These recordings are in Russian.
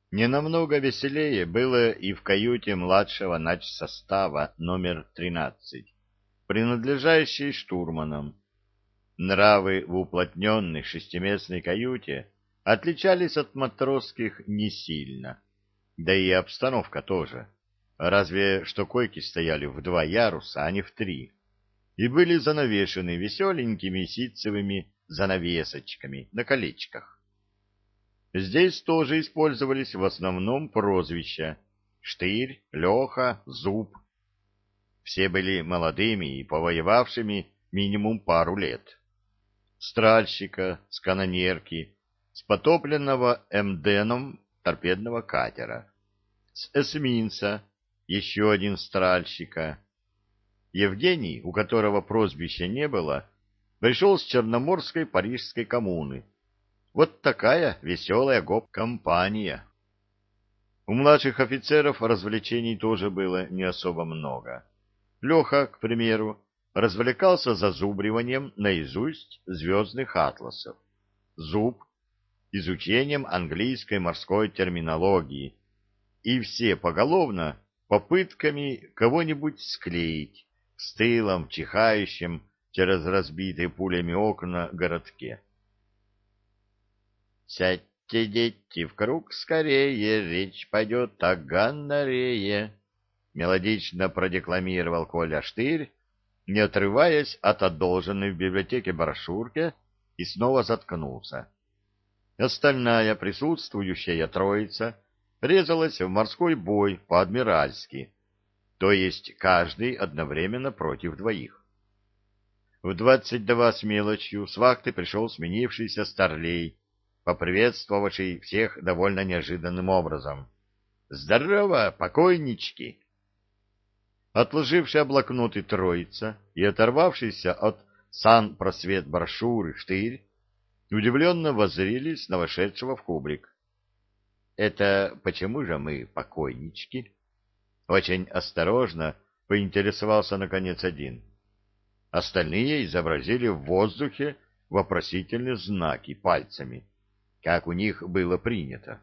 Не намного веселее было и в каюте младшего начсостава номер 13, принадлежащей штурманам. Нравы в уплотненной шестиместной каюте отличались от матросских не сильно, да и обстановка тоже, разве что койки стояли в 2 яруса, а не в 3, и были занавешены веселенькими ситцевыми занавесочками на колечках. Здесь тоже использовались в основном прозвища Штырь, Леха, Зуб. Все были молодыми и повоевавшими минимум пару лет. С тральщика, с канонерки, с потопленного МДном торпедного катера, с эсминца, еще один с тральщика. Евгений, у которого прозвища не было, пришел с Черноморской парижской коммуны. Вот такая веселая гоп-компания. У младших офицеров развлечений тоже было не особо много. Леха, к примеру, развлекался зазубриванием наизусть звездных атласов. Зуб — изучением английской морской терминологии. И все поголовно попытками кого-нибудь склеить в стылом, чихающем через разбитые пулями окна городке. «Сядьте, дети, в круг скорее, речь пойдет о гонорее», — мелодично продекламировал Коля Штырь, не отрываясь от одолженной в библиотеке брошюрки, и снова заткнулся. Остальная присутствующая троица резалась в морской бой по-адмиральски, то есть каждый одновременно против двоих. В 22 с мелочью с вахты пришел сменившийся старлей, поприветствовавший всех довольно неожиданным образом. «Здорово, покойнички!» Отложившая блокноты троица и оторвавшийся от санпросвет брошюры Штырь удивленно воззрились на вошедшего в кубрик. «Это почему же мы покойнички?» Очень осторожно поинтересовался наконец один. Остальные изобразили в воздухе вопросительные знаки пальцами, как у них было принято.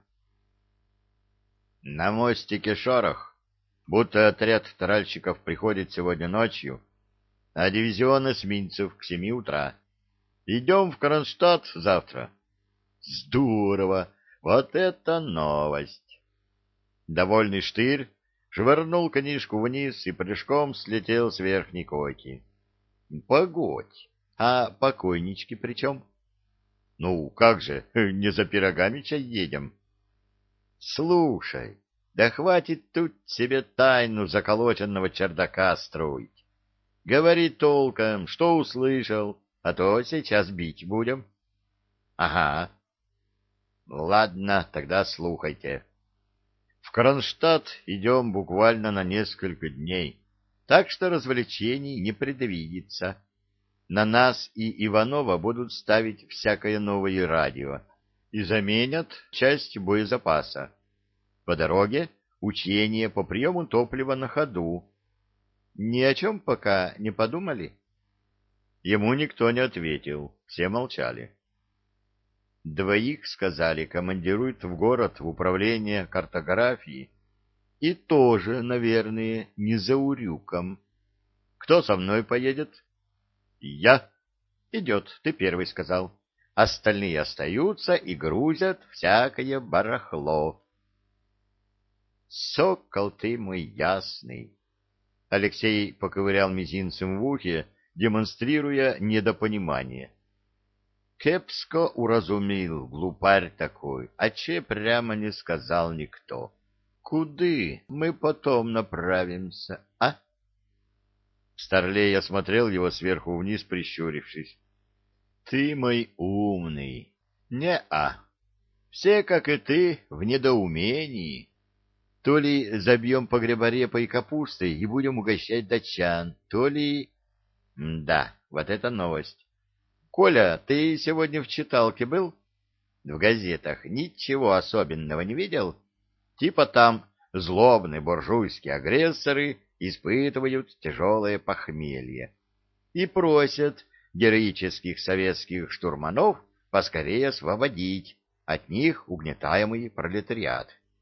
На мостике шорох, будто отряд тральщиков приходит сегодня ночью, а дивизион эсминцев к 7 утра. Идем в Кронштадт завтра. Здорово! Вот это новость! Довольный Штырь швырнул книжку вниз и прыжком слетел с верхней койки. Погодь, а покойнички при чем? Ну, как же, не за пирогами чай едем. Слушай, да хватит тут себе тайну заколоченного чердака строить. Говори толком, что услышал, а то сейчас бить будем. Ага. Ладно, тогда слухайте. В Кронштадт идем буквально на несколько дней, так что развлечений не предвидится. На нас и Иванова будут ставить всякое новое радио и заменят часть боезапаса. По дороге учения по приему топлива на ходу. Ни о чем пока не подумали? Ему никто не ответил, все молчали. Двоих, сказали, командируют в город в управление картографии. И тоже, наверное, не за урюком. Кто со мной поедет? Я. Идет, ты первый сказал. Остальные остаются и грузят всякое барахло. Сокол ты мой ясный. Алексей поковырял мизинцем в ухе, демонстрируя недопонимание. Кепско уразумил, глупарь такой, а че прямо не сказал никто. Куды мы потом направимся, а? Старлей осмотрел его сверху вниз, прищурившись. Ты мой умный. Не-а. Все, как и ты, в недоумении. То ли забьем погреба репой и капустой и будем угощать датчан, то ли... Да, вот это новость. Коля, ты сегодня в читалке был? В газетах ничего особенного не видел? Типа там злобные буржуйские агрессоры испытывают тяжелое похмелье и просят героических советских штурманов поскорее освободить от них угнетаемый пролетариат.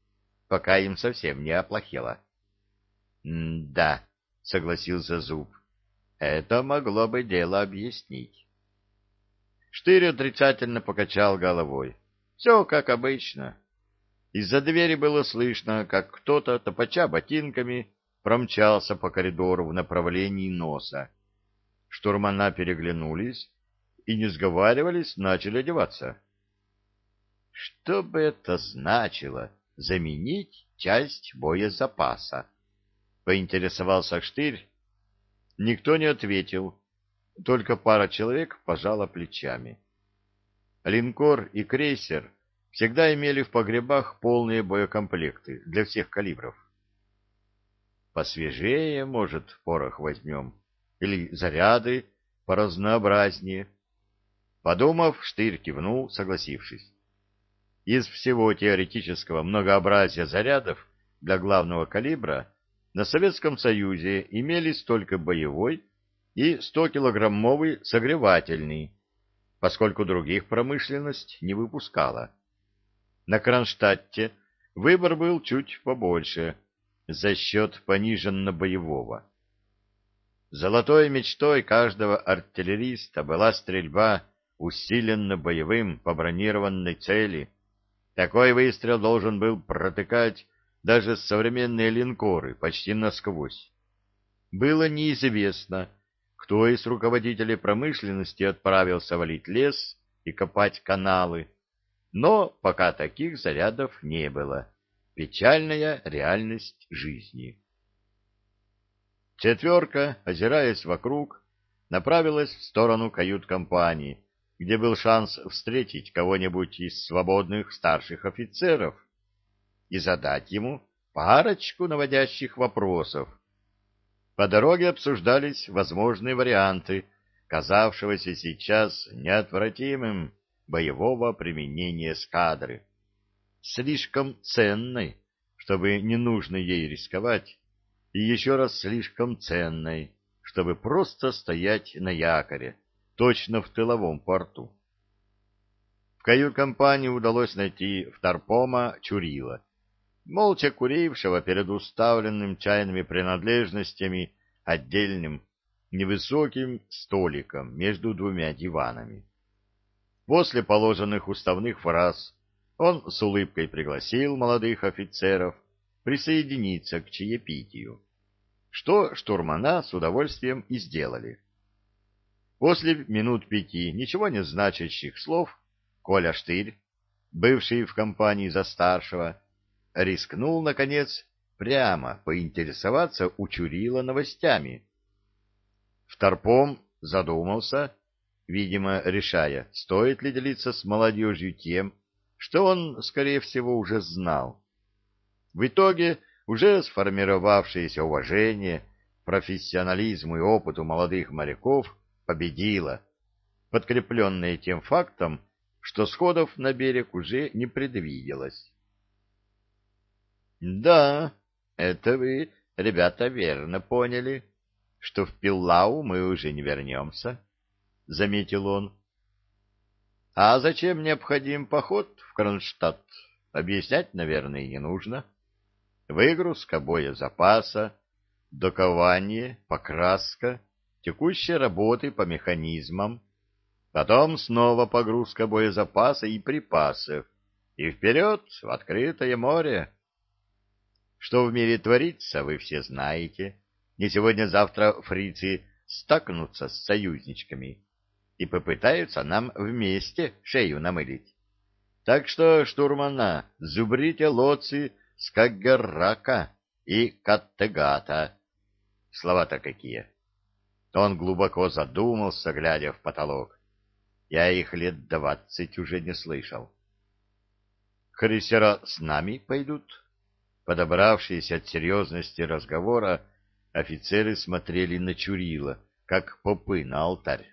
пока им совсем не оплохело. — Да, — согласился Зуб, — это могло бы дело объяснить. Штырь отрицательно покачал головой. Все как обычно. Из-за двери было слышно, как кто-то, топача ботинками, промчался по коридору в направлении носа. Штурмана переглянулись и, не сговаривались, начали одеваться. Что бы это значило — заменить часть боезапаса? Поинтересовался Штырь. Никто не ответил, только пара человек пожала плечами. Линкор и крейсер всегда имели в погребах полные боекомплекты для всех калибров. Посвежее, может, порох возьмем, или заряды поразнообразнее. Подумав, Штырь кивнул, согласившись. Из всего теоретического многообразия зарядов для главного калибра на Советском Союзе имелись только боевой и 100-килограммовый согревательный, поскольку других промышленность не выпускала. На Кронштадте выбор был чуть побольше, за счет пониженно-боевого. Золотой мечтой каждого артиллериста была стрельба усиленно боевым по бронированной цели. Такой выстрел должен был протыкать даже современные линкоры почти насквозь. Было неизвестно, кто из руководителей промышленности отправился валить лес и копать каналы, но пока таких зарядов не было. Печальная реальность жизни. Четверка, озираясь вокруг, направилась в сторону кают-компании, где был шанс встретить кого-нибудь из свободных старших офицеров и задать ему парочку наводящих вопросов. По дороге обсуждались возможные варианты, казавшегося сейчас неотвратимым боевого применения эскадры. Слишком ценной, чтобы не нужно ей рисковать, и еще раз слишком ценной, чтобы просто стоять на якоре, точно в тыловом порту. В кают-компании удалось найти вторпома Чурила, молча курившего перед уставленным чайными принадлежностями отдельным невысоким столиком между двумя диванами. После положенных уставных фраз он с улыбкой пригласил молодых офицеров присоединиться к чаепитию, что штурмана с удовольствием и сделали. После минут 5 ничего не значащих слов Коля Штырь, бывший в компании за старшего, рискнул, наконец, прямо поинтересоваться у Чурила новостями. Вторпом задумался, видимо, решая, стоит ли делиться с молодежью тем, что он, скорее всего, уже знал. В итоге уже сформировавшееся уважение, профессионализму и опыту молодых моряков победило, подкрепленное тем фактом, что сходов на берег уже не предвиделось. — Да, это вы, ребята, верно поняли, что в Пиллау мы уже не вернемся, — заметил он. — А зачем необходим поход в Кронштадт, объяснять, наверное, не нужно. Выгрузка боезапаса, докование, покраска, текущие работы по механизмам, потом снова погрузка боезапаса и припасов, и вперед в открытое море. Что в мире творится, вы все знаете. Не сегодня-завтра фрицы стакнутся с союзничками и попытаются нам вместе шею намылить. Так что, штурмана, зубрите лоци Скагеррака и Каттегата. Слова-то какие. Он глубоко задумался, глядя в потолок. Я их лет 20 уже не слышал. Крейсера с нами пойдут? Подобравшись от серьезности разговора, офицеры смотрели на Чурила, как попы на алтарь.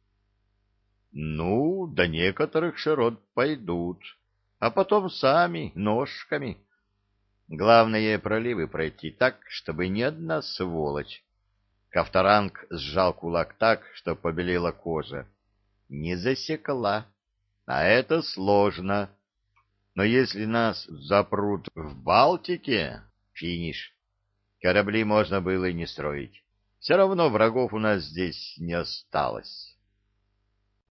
Ну, до некоторых широт пойдут, а потом сами, ножками. Главное, проливы пройти так, чтобы ни одна сволочь. Ковторанг сжал кулак так, что побелела кожа. Не засекла. А это сложно. Но если нас запрут в Балтике, финиш. Корабли можно было и не строить. Все равно врагов у нас здесь не осталось.